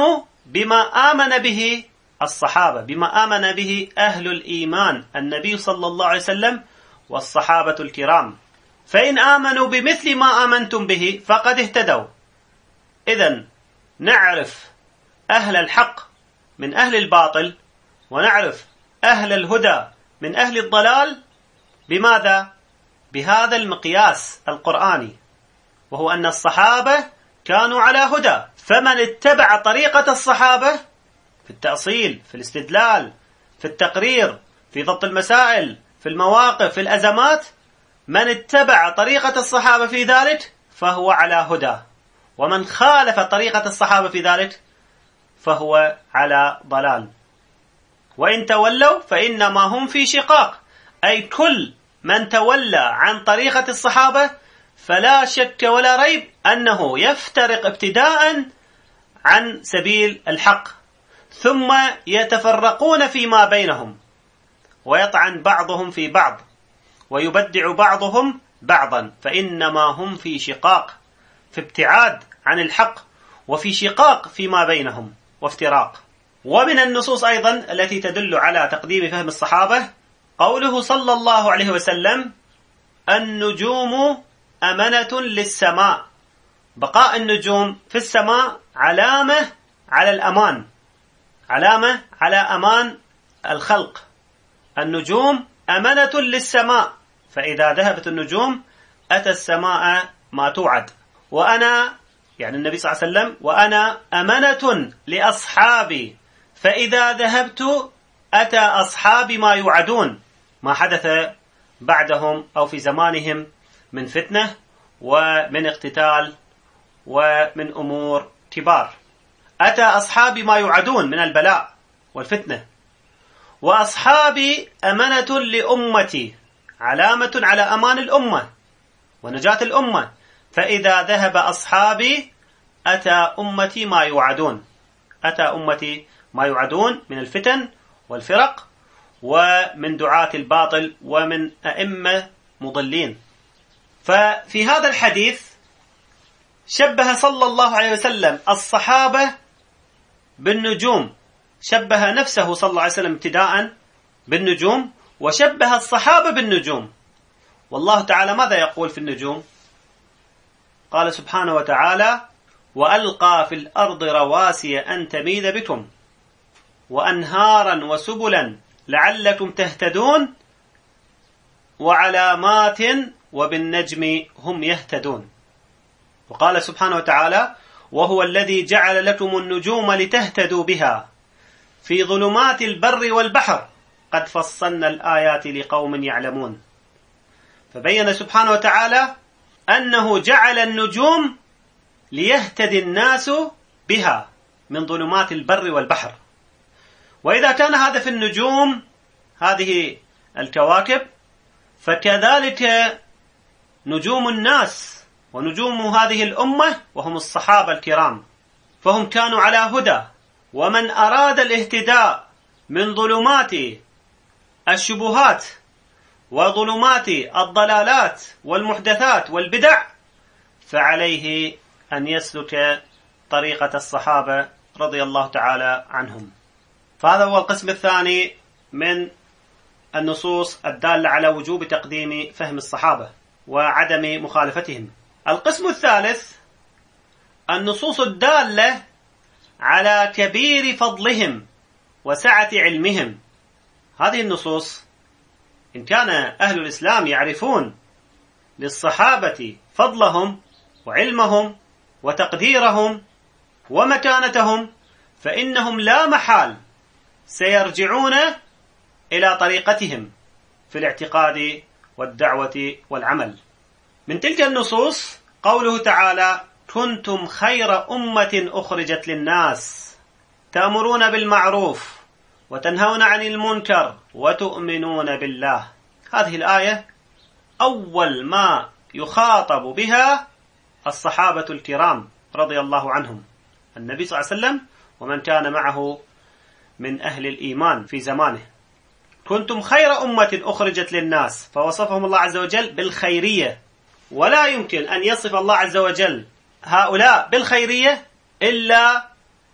بما آمن به الصحابة، بما آمن به أهل الإيمان، النبي صلى الله عليه وسلم والصحابة الكرام. فإن آمنوا بمثل ما آمنتم به فقد اهتدوا. إذن نعرف أهل الحق من أهل الباطل، ونعرف أهل الهدى من أهل الضلال. بماذا؟ بهذا المقياس القرآني، وهو أن الصحابة كانوا على هدى. فمن اتبع طريقة الصحابة في التأصيل، في الاستدلال، في التقرير، في ضبط المسائل، في المواقف، في الأزمات، من اتبع طريقة الصحابة في ذلك فهو على هدى، ومن خالف طريقة الصحابة في ذلك فهو على ضلال. وإن تولوا فإنما هم في شقاق، أي كل من تولى عن طريقة الصحابة فلا شك ولا ريب أنه يفترق ابتداء عن سبيل الحق، ثم يتفرقون فيما بينهم، ويطعن بعضهم في بعض، ويبدع بعضهم بعضا، فإنما هم في شقاق، في ابتعاد عن الحق، وفي شقاق فيما بينهم وافتراق. ومن النصوص أيضا التي تدل على تقديم فهم الصحابة قوله صلى الله عليه وسلم: النجوم أمنة للسماء. بقاء النجوم في السماء علامة على الأمان، علامة على أمان الخلق. النجوم أمنة للسماء، فإذا ذهبت النجوم أتى السماء ما توعد. وأنا، يعني النبي صلى الله عليه وسلم، وأنا أمنة لأصحابي، فإذا ذهبت أتى أصحابي ما يوعدون، ما حدث بعدهم أو في زمانهم من فتنة ومن اقتتال ومن أمور كبار. أتى أصحابي ما يوعدون من البلاء والفتنة. وأصحابي أمنة لأمتي، علامة على أمان الأمة ونجاة الأمة، فإذا ذهب أصحابي أتى أمتي ما يوعدون، أتى أمتي ما يوعدون من الفتن والفرق ومن دعاة الباطل ومن أئمة مضلين. ففي هذا الحديث شبه صلى الله عليه وسلم الصحابة بالنجوم، شبه نفسه صلى الله عليه وسلم ابتداء بالنجوم، وشبه الصحابة بالنجوم. والله تعالى ماذا يقول في النجوم؟ قال سبحانه وتعالى: وألقى في الأرض رواسي أن تميد بكم وأنهارا وسبلا لعلكم تهتدون وعلامات وبالنجم هم يهتدون. وقال سبحانه وتعالى: وهو الذي جعل لكم النجوم لتهتدوا بها في ظلمات البر والبحر قد فصلنا الآيات لقوم يعلمون. فبين سبحانه وتعالى أنه جعل النجوم ليهتدي الناس بها من ظلمات البر والبحر. وإذا كان هذا في النجوم، هذه الكواكب، فكذلك نجوم الناس ونجوم هذه الأمة وهم الصحابة الكرام، فهم كانوا على هدى. ومن أراد الاهتداء من ظلمات الشبهات وظلمات الضلالات والمحدثات والبدع فعليه أن يسلك طريقة الصحابة رضي الله تعالى عنهم. فهذا هو القسم الثاني من النصوص الدالة على وجوب تقديم فهم الصحابة وعدم مخالفتهم. القسم الثالث النصوص الدالة على كبير فضلهم وسعة علمهم. هذه النصوص إن كان أهل الإسلام يعرفون للصحابة فضلهم وعلمهم وتقديرهم ومكانتهم، فإنهم لا محال سيرجعون إلى طريقتهم في الاعتقاد والدعوة والعمل. من تلك النصوص قوله تعالى: كنتم خير أمة أخرجت للناس تأمرون بالمعروف وتنهون عن المنكر وتؤمنون بالله. هذه الآية أول ما يخاطب بها الصحابة الكرام رضي الله عنهم، النبي صلى الله عليه وسلم ومن كان معه من أهل الإيمان في زمانه. كنتم خير أمة أخرجت للناس، فوصفهم الله عز وجل بالخيرية، ولا يمكن أن يصف الله عز وجل هؤلاء بالخيرية إلا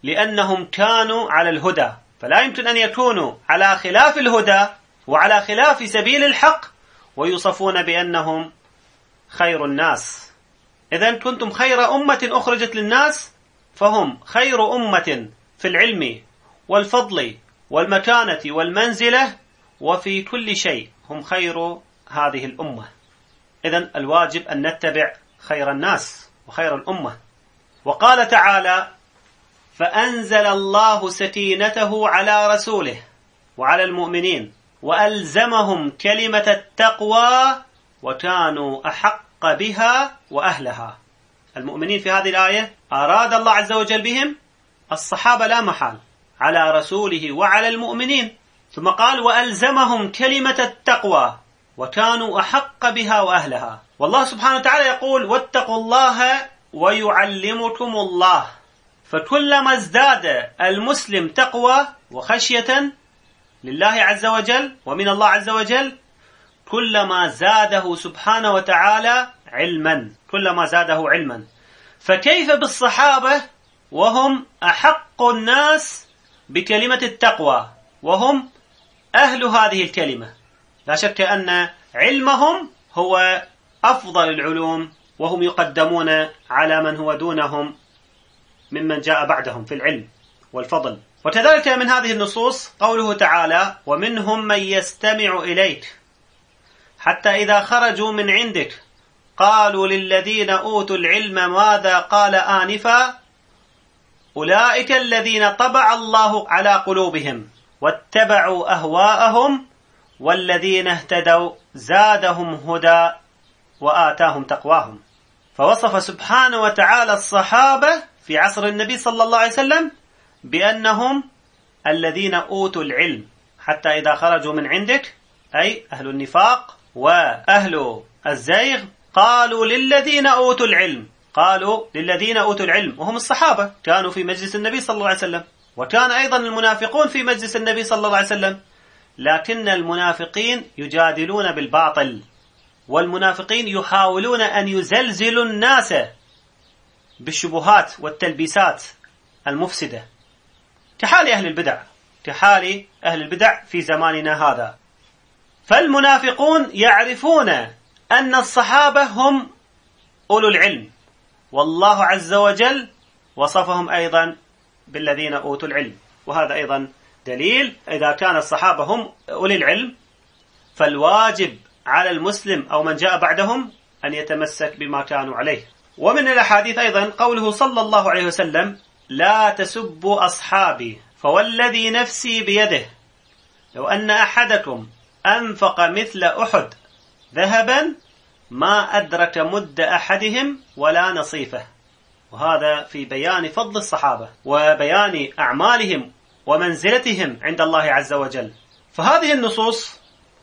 لأنهم كانوا على الهدى، فلا يمكن أن يكونوا على خلاف الهدى وعلى خلاف سبيل الحق ويوصفون بأنهم خير الناس. إذن كنتم خير أمة أخرجت للناس، فهم خير أمة في العلم والفضل والمكانة والمنزلة وفي كل شيء، هم خير هذه الأمة. إذن الواجب أن نتبع خير الناس وخير الأمة. وقال تعالى: فأنزل الله سكينته على رسوله وعلى المؤمنين وألزمهم كلمة التقوى وكانوا أحق بها وأهلها. المؤمنين في هذه الآية أراد الله عز وجل بهم الصحابة لا محال، على رسوله وعلى المؤمنين، ثم قال: وألزمهم كلمة التقوى وكانوا أحق بها وأهلها. والله سبحانه وتعالى يقول: واتقوا الله ويعلمكم الله. فكلما ازداد المسلم تقوى وخشية لله عز وجل ومن الله عز وجل، كلما زاده سبحانه وتعالى علما، كلما زاده علما. فكيف بالصحابة وهم أحق الناس بكلمة التقوى وهم أهل هذه الكلمة؟ لا شك أن علمهم هو أفضل العلوم، وهم يقدمون على من هو دونهم ممن جاء بعدهم في العلم والفضل. وكذلك من هذه النصوص قوله تعالى: ومنهم من يستمع إليك حتى إذا خرجوا من عندك قالوا للذين أوتوا العلم ماذا قال آنفا أولئك الذين طبع الله على قلوبهم واتبعوا أهواءهم والذين اهتدوا زادهم هدى وآتاهم تقواهم. فوصف سبحانه وتعالى الصحابة في عصر النبي صلى الله عليه وسلم بأنهم الذين أوتوا العلم حتى إذا خرجوا من عندك، أي أهل النفاق وأهل الزيغ، قالوا للذين أوتوا العلم، قالوا للذين أوتوا العلم وهم الصحابة، كانوا في مجلس النبي صلى الله عليه وسلم، وكان أيضا المنافقون في مجلس النبي صلى الله عليه وسلم، لكن المنافقين يجادلون بالباطل، والمنافقين يحاولون أن يزلزلوا الناس بالشبهات والتلبيسات المفسدة، كحال أهل البدع، كحال أهل البدع في زماننا هذا. فالمنافقون يعرفون أن الصحابة هم أولو العلم، والله عز وجل وصفهم أيضا بالذين أوتوا العلم، وهذا أيضا دليل إذا كان الصحابة هم أولي العلم فالواجب على المسلم أو من جاء بعدهم أن يتمسك بما كانوا عليه. ومن الأحاديث أيضا قوله صلى الله عليه وسلم: لا تسبوا أصحابي فوالذي نفسي بيده لو أن أحدكم أنفق مثل أحد ذهبا ما أدرك مد أحدهم ولا نصيفه. وهذا في بيان فضل الصحابة وبيان أعمالهم ومنزلتهم عند الله عز وجل. فهذه النصوص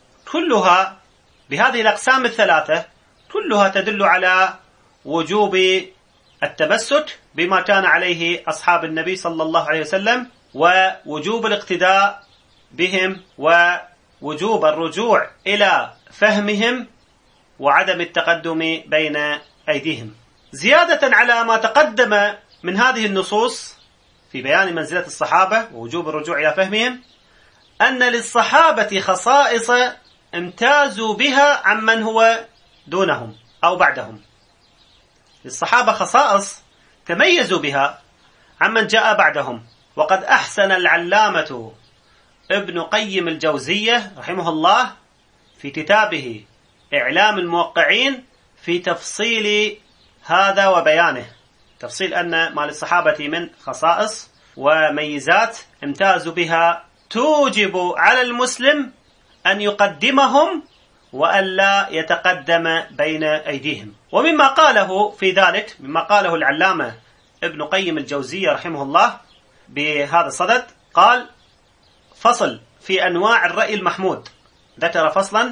كلها بهذه الأقسام الثلاثة كلها تدل على وجوب التمسك بما كان عليه أصحاب النبي صلى الله عليه وسلم، ووجوب الاقتداء بهم، ووجوب الرجوع إلى فهمهم، وعدم التقدم بين أيديهم. زيادة على ما تقدم من هذه النصوص في بيان منزلة الصحابة ووجوب الرجوع إلى فهمهم، أن للصحابة خصائص امتازوا بها عمن هو دونهم أو بعدهم. للصحابة خصائص تميزوا بها عمن جاء بعدهم. وقد أحسن العلامة ابن قيم الجوزية رحمه الله في كتابه إعلام الموقعين في تفصيل هذا وبيانه، تفصيل أن ما للصحابة من خصائص وميزات امتازوا بها توجب على المسلم أن يقدمهم وألا يتقدم بين أيديهم. ومما قاله في ذلك، مما قاله العلامة ابن قيم الجوزية رحمه الله بهذا الصدد، قال: فصل في أنواع الرأي المحمود. ذكر فصلا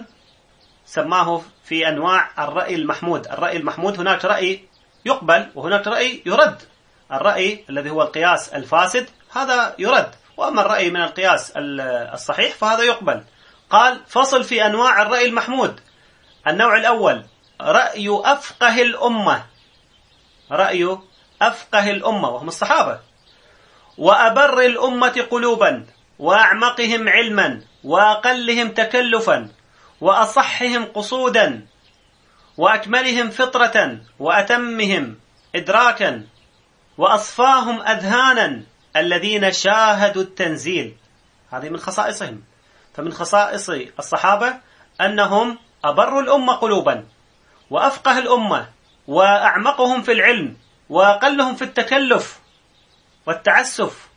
سماه في أنواع الرأي المحمود. الرأي المحمود هناك رأي يقبل وهناك رأي يرد. الرأي الذي هو القياس الفاسد هذا يرد، وأما الرأي من القياس الصحيح فهذا يقبل. قال: فصل في أنواع الرأي المحمود. النوع الأول رأي أفقه الأمة، رأي أفقه الأمة وهم الصحابة، وأبر الأمة قلوبا وأعمقهم علما وأقلهم تكلفا وأصحهم قصودا وأكملهم فطرة وأتمهم إدراكا وأصفاهم أذهانا الذين شاهدوا التنزيل. هذه من خصائصهم. فمن خصائص الصحابة أنهم أبروا الأمة قلوبا وأفقه الأمة وأعمقهم في العلم وأقلهم في التكلف والتعسف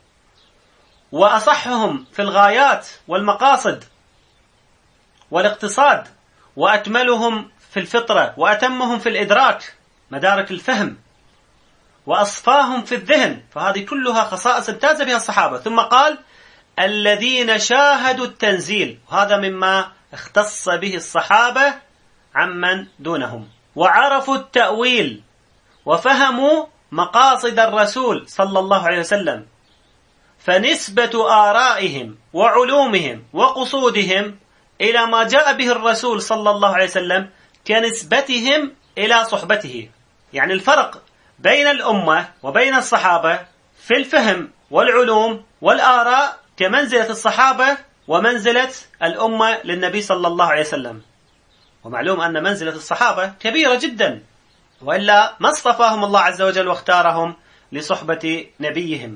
وأصحهم في الغايات والمقاصد والاقتصاد وأكملهم في الفطرة وأتمهم في الإدراك مدارك الفهم وأصفاهم في الذهن. فهذه كلها خصائص امتاز بها الصحابة. ثم قال الذين شاهدوا التنزيل، وهذا مما اختص به الصحابة عمن دونهم، وعرفوا التأويل وفهموا مقاصد الرسول صلى الله عليه وسلم. فنسبة آرائهم وعلومهم وقصودهم إلى ما جاء به الرسول صلى الله عليه وسلم كنسبتهم إلى صحبته. يعني الفرق بين الأمة وبين الصحابة في الفهم والعلوم والآراء كمنزلة الصحابة ومنزلة الأمة للنبي صلى الله عليه وسلم. ومعلوم أن منزلة الصحابة كبيرة جدا، وإلا ما اصطفاهم الله عز وجل واختارهم لصحبة نبيهم.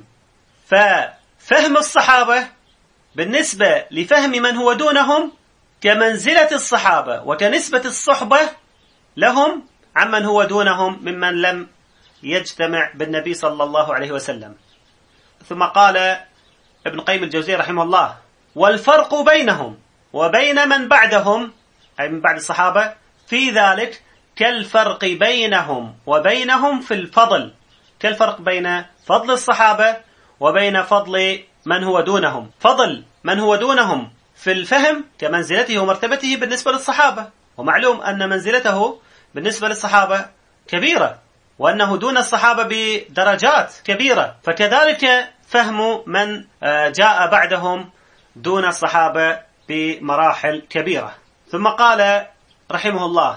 ففهم الصحابة بالنسبة لفهم من هو دونهم كمنزلة الصحابة وكنسبة الصحبة لهم عمن هو دونهم ممن لم يجتمع بالنبي صلى الله عليه وسلم. ثم قال ابن قيم الجوزية رحمه الله: والفرق بينهم وبين من بعدهم، أي من بعد الصحابة، في ذلك كالفرق بينهم وبينهم في الفضل، كالفرق بين فضل الصحابة وبين فضل من هو دونهم. فضل من هو دونهم في الفهم كمنزلته ومرتبته بالنسبة للصحابة، ومعلوم أن منزلته بالنسبة للصحابة كبيرة، وأنه دون الصحابة بدرجات كبيرة. فكذلك فهم من جاء بعدهم دون الصحابة بمراحل كبيرة. ثم قال رحمه الله: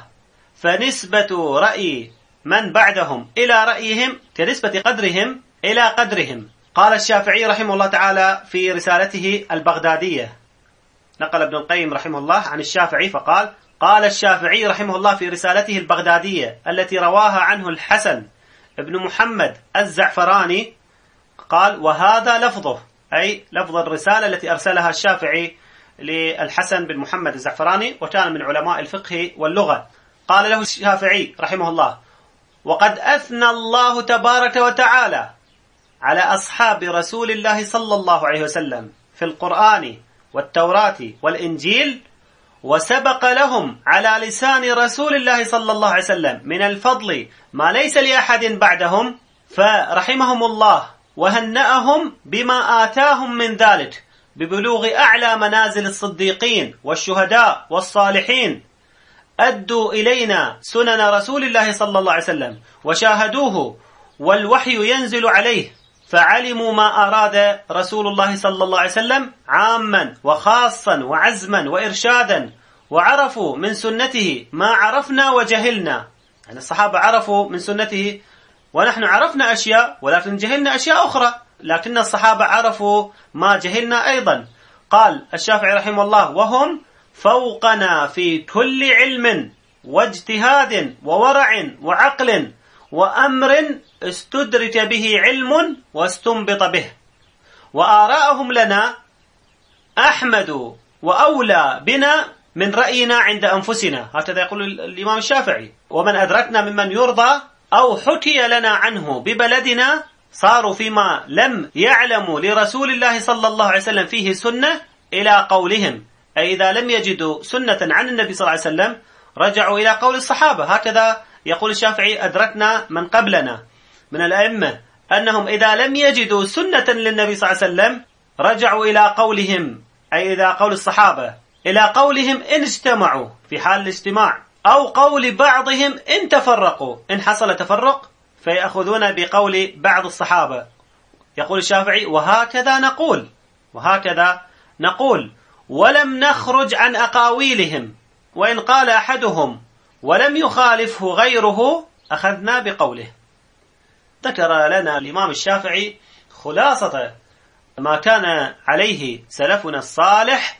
فنسبة رأي من بعدهم إلى رأيهم كنسبة قدرهم إلى قدرهم. قال الشافعي رحمه الله تعالى في رسالته البغدادية، نقل ابن القيم رحمه الله عن الشافعي فقال: قال الشافعي رحمه الله في رسالته البغدادية التي رواها عنه الحسن ابن محمد الزعفراني، قال: وهذا لفظه، أي لفظ الرسالة التي أرسلها الشافعي للحسن بن محمد الزعفراني، وكان من علماء الفقه واللغة. قال له الشافعي رحمه الله: وقد أثنى الله تبارك وتعالى على أصحاب رسول الله صلى الله عليه وسلم في القرآن والتوراة والإنجيل، وسبق لهم على لسان رسول الله صلى الله عليه وسلم من الفضل ما ليس لأحد بعدهم، فرحمهم الله وهنأهم بما آتاهم من ذلك ببلوغ أعلى منازل الصديقين والشهداء والصالحين. أدوا إلينا سنن رسول الله صلى الله عليه وسلم وشاهدوه والوحي ينزل عليه، فعلموا ما أراد رسول الله صلى الله عليه وسلم عاما وخاصا وعزما وإرشادا، وعرفوا من سنته ما عرفنا وجهلنا. يعني الصحابة عرفوا من سنته ونحن عرفنا أشياء ولكن جهلنا أشياء أخرى، لكن الصحابة عرفوا ما جهلنا أيضا. قال الشافعي رحمه الله: وهم فوقنا في كل علم واجتهاد وورع وعقل وأمر استدرك به علم واستنبط به، وآراءهم لنا أحمد وأولى بنا من رأينا عند أنفسنا. هكذا يقول الإمام الشافعي: ومن أدركنا ممن يرضى أو حكي لنا عنه ببلدنا صاروا فيما لم يعلموا لرسول الله صلى الله عليه وسلم فيه سنة إلى قولهم، أي إذا لم يجدوا سنة عن النبي صلى الله عليه وسلم رجعوا إلى قول الصحابة. هكذا يقول الشافعي: أدركنا من قبلنا من الأئمة أنهم إذا لم يجدوا سنة للنبي صلى الله عليه وسلم رجعوا إلى قولهم، أي إلى قول الصحابة، إلى قولهم إن اجتمعوا في حال الاجتماع، أو قول بعضهم إن تفرقوا، إن حصل تفرق فيأخذون بقول بعض الصحابة. يقول الشافعي: وهكذا نقول ولم نخرج عن أقاويلهم، وإن قال أحدهم ولم يخالفه غيره أخذنا بقوله. ذكر لنا الإمام الشافعي خلاصة ما كان عليه سلفنا الصالح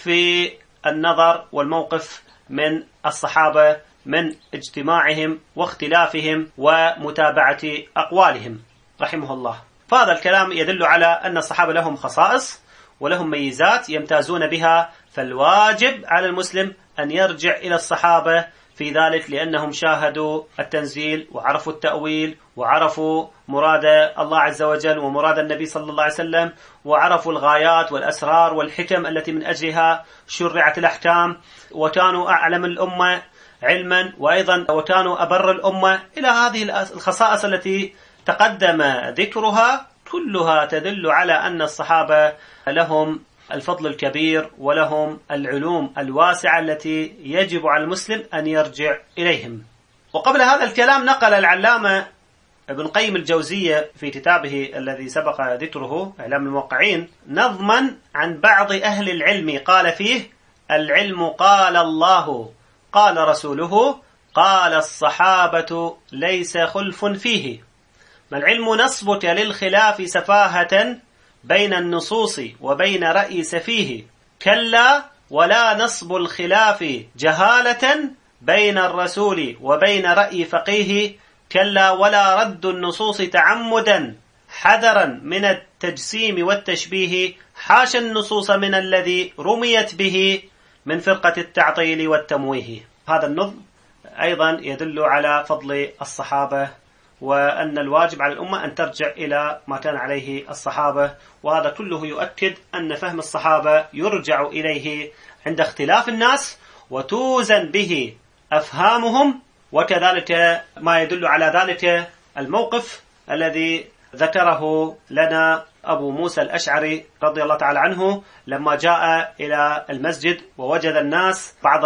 في النظر والموقف من الصحابة من اجتماعهم واختلافهم ومتابعة أقوالهم رحمه الله. فهذا الكلام يدل على أن الصحابة لهم خصائص ولهم ميزات يمتازون بها، فالواجب على المسلم أن يرجع إلى الصحابة في ذلك، لأنهم شاهدوا التنزيل وعرفوا التأويل وعرفوا مراد الله عز وجل ومراد النبي صلى الله عليه وسلم، وعرفوا الغايات والأسرار والحكم التي من أجلها شرعت الأحكام، وكانوا أعلم الأمة علما، وأيضا وكانوا أبر الأمة، إلى هذه الخصائص التي تقدم ذكرها كلها تدل على أن الصحابة لهم الفضل الكبير ولهم العلوم الواسعة التي يجب على المسلم أن يرجع إليهم. وقبل هذا الكلام نقل العلامة ابن قيم الجوزية في كتابه الذي سبق ذكره إعلام الموقعين نظما عن بعض أهل العلم قال فيه: العلم قال الله قال رسوله قال الصحابة ليس خلف فيه، ما العلم نصبك للخلاف سفاهة بين النصوص وبين رأي سفيه، كلا ولا نصب الخلاف جهالة بين الرسول وبين رأي فقيه، كلا ولا رد النصوص تعمدا حذرا من التجسيم والتشبيه، حاشا النصوص من الذي رميت به من فرقة التعطيل والتمويه. هذا النظم أيضا يدل على فضل الصحابة، وأن الواجب على الأمة أن ترجع إلى ما كان عليه الصحابة، وهذا كله يؤكد أن فهم الصحابة يرجع إليه عند اختلاف الناس وتوزن به أفهامهم، وكذلك ما يدل على ذلك الموقف الذي ذكره لنا أبو موسى الأشعري رضي الله تعالى عنه لما جاء إلى المسجد ووجد الناس بعض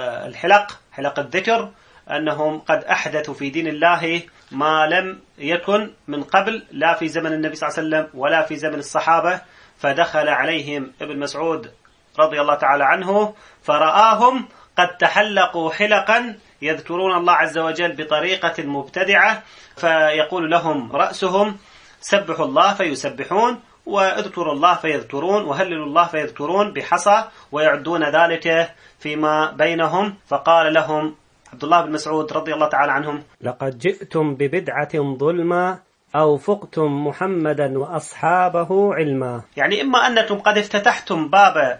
حلق الذكر أنهم قد أحدثوا في دين الله ما لم يكن من قبل، لا في زمن النبي صلى الله عليه وسلم ولا في زمن الصحابة، فدخل عليهم ابن مسعود رضي الله تعالى عنه فرآهم قد تحلقوا حلقا يذكرون الله عز وجل بطريقة مبتدعة، فيقول لهم رأسهم: سبحوا الله فيسبحون، واذكروا الله فيذكرون، وهللوا الله فيذكرون بحصى، ويعدون ذلك فيما بينهم. فقال لهم عبد الله بن مسعود رضي الله تعالى عنهم: لقد جئتم ببدعة ظلما أو فقتم محمدا وأصحابه علما. يعني إما أنكم قد افتتحتم باب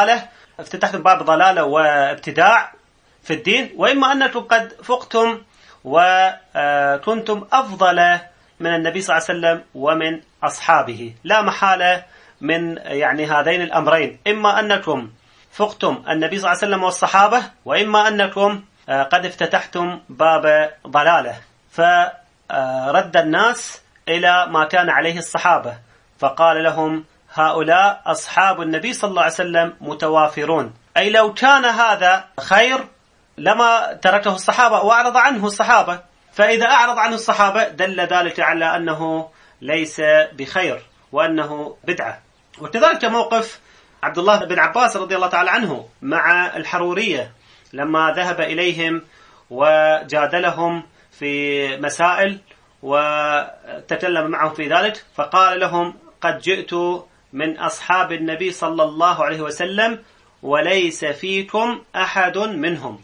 ضلالة وابتداع في الدين، وإما أنكم قد فقتم وكنتم أفضل من النبي صلى الله عليه وسلم ومن أصحابه. لا محالة من هذين الأمرين، إما أنكم فقتم النبي صلى الله عليه وسلم والصحابة، وإما أنكم قد افتتحتم باب ضلالة. فرد الناس إلى ما كان عليه الصحابة، فقال لهم: هؤلاء أصحاب النبي صلى الله عليه وسلم متوافرون، أي لو كان هذا خير لما تركه الصحابة وأعرض عنه الصحابة، فإذا أعرض عنه الصحابة دل ذلك على أنه ليس بخير وأنه بدعة. وكذلك موقف عبد الله بن عباس رضي الله تعالى عنه مع الحرورية لما ذهب إليهم وجادلهم في مسائل وتكلم معهم في ذلك، فقال لهم: قد جئت من أصحاب النبي صلى الله عليه وسلم وليس فيكم أحد منهم،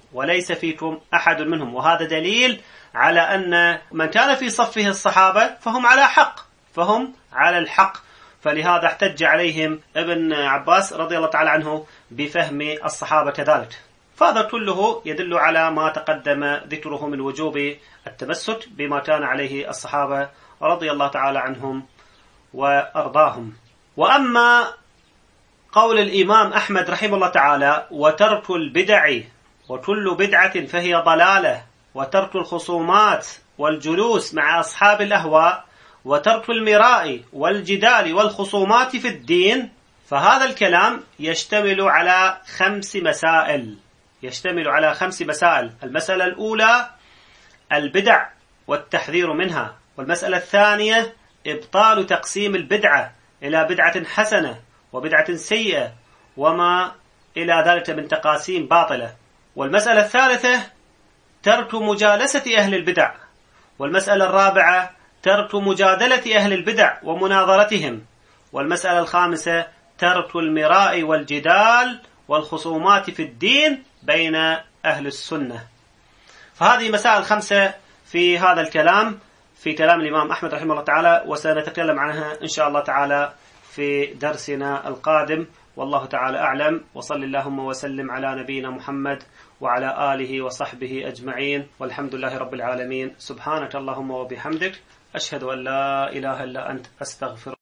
وهذا دليل على أن من كان في صفه الصحابة فهم على الحق، فلهذا احتج عليهم ابن عباس رضي الله تعالى عنه بفهم الصحابة كذلك. فهذا كله يدل على ما تقدم ذكره من وجوب التمسك بما كان عليه الصحابة رضي الله تعالى عنهم وأرضاهم. وأما قول الإمام أحمد رحمه الله تعالى: وترك البدع وكل بدعة فهي ضلالة، وترك الخصومات والجلوس مع أصحاب الأهواء، وترك المراء والجدال والخصومات في الدين، فهذا الكلام يشتمل على 5 مسائل. المسألة الأولى البدع والتحذير منها، والمسألة الثانية إبطال تقسيم البدعة إلى بدعة حسنة وبدعة سيئة وما إلى ذلك من تقاسيم باطلة، والمسألة الثالثة ترك مجالسة أهل البدع، والمسألة الرابعة ترك مجادلة أهل البدع ومناظرتهم. والمسألة الخامسة ترك المراء والجدال والخصومات في الدين بين أهل السنة. فهذه مسائل 5 في هذا الكلام، في كلام الإمام أحمد رحمه الله تعالى، وسنتكلم عنها إن شاء الله تعالى في درسنا القادم. والله تعالى أعلم، وصل اللهم وسلم على نبينا محمد وعلى آله وصحبه أجمعين، والحمد لله رب العالمين. سبحانك اللهم وبحمدك، أشهد أن لا إله إلا أنت، أستغفرك.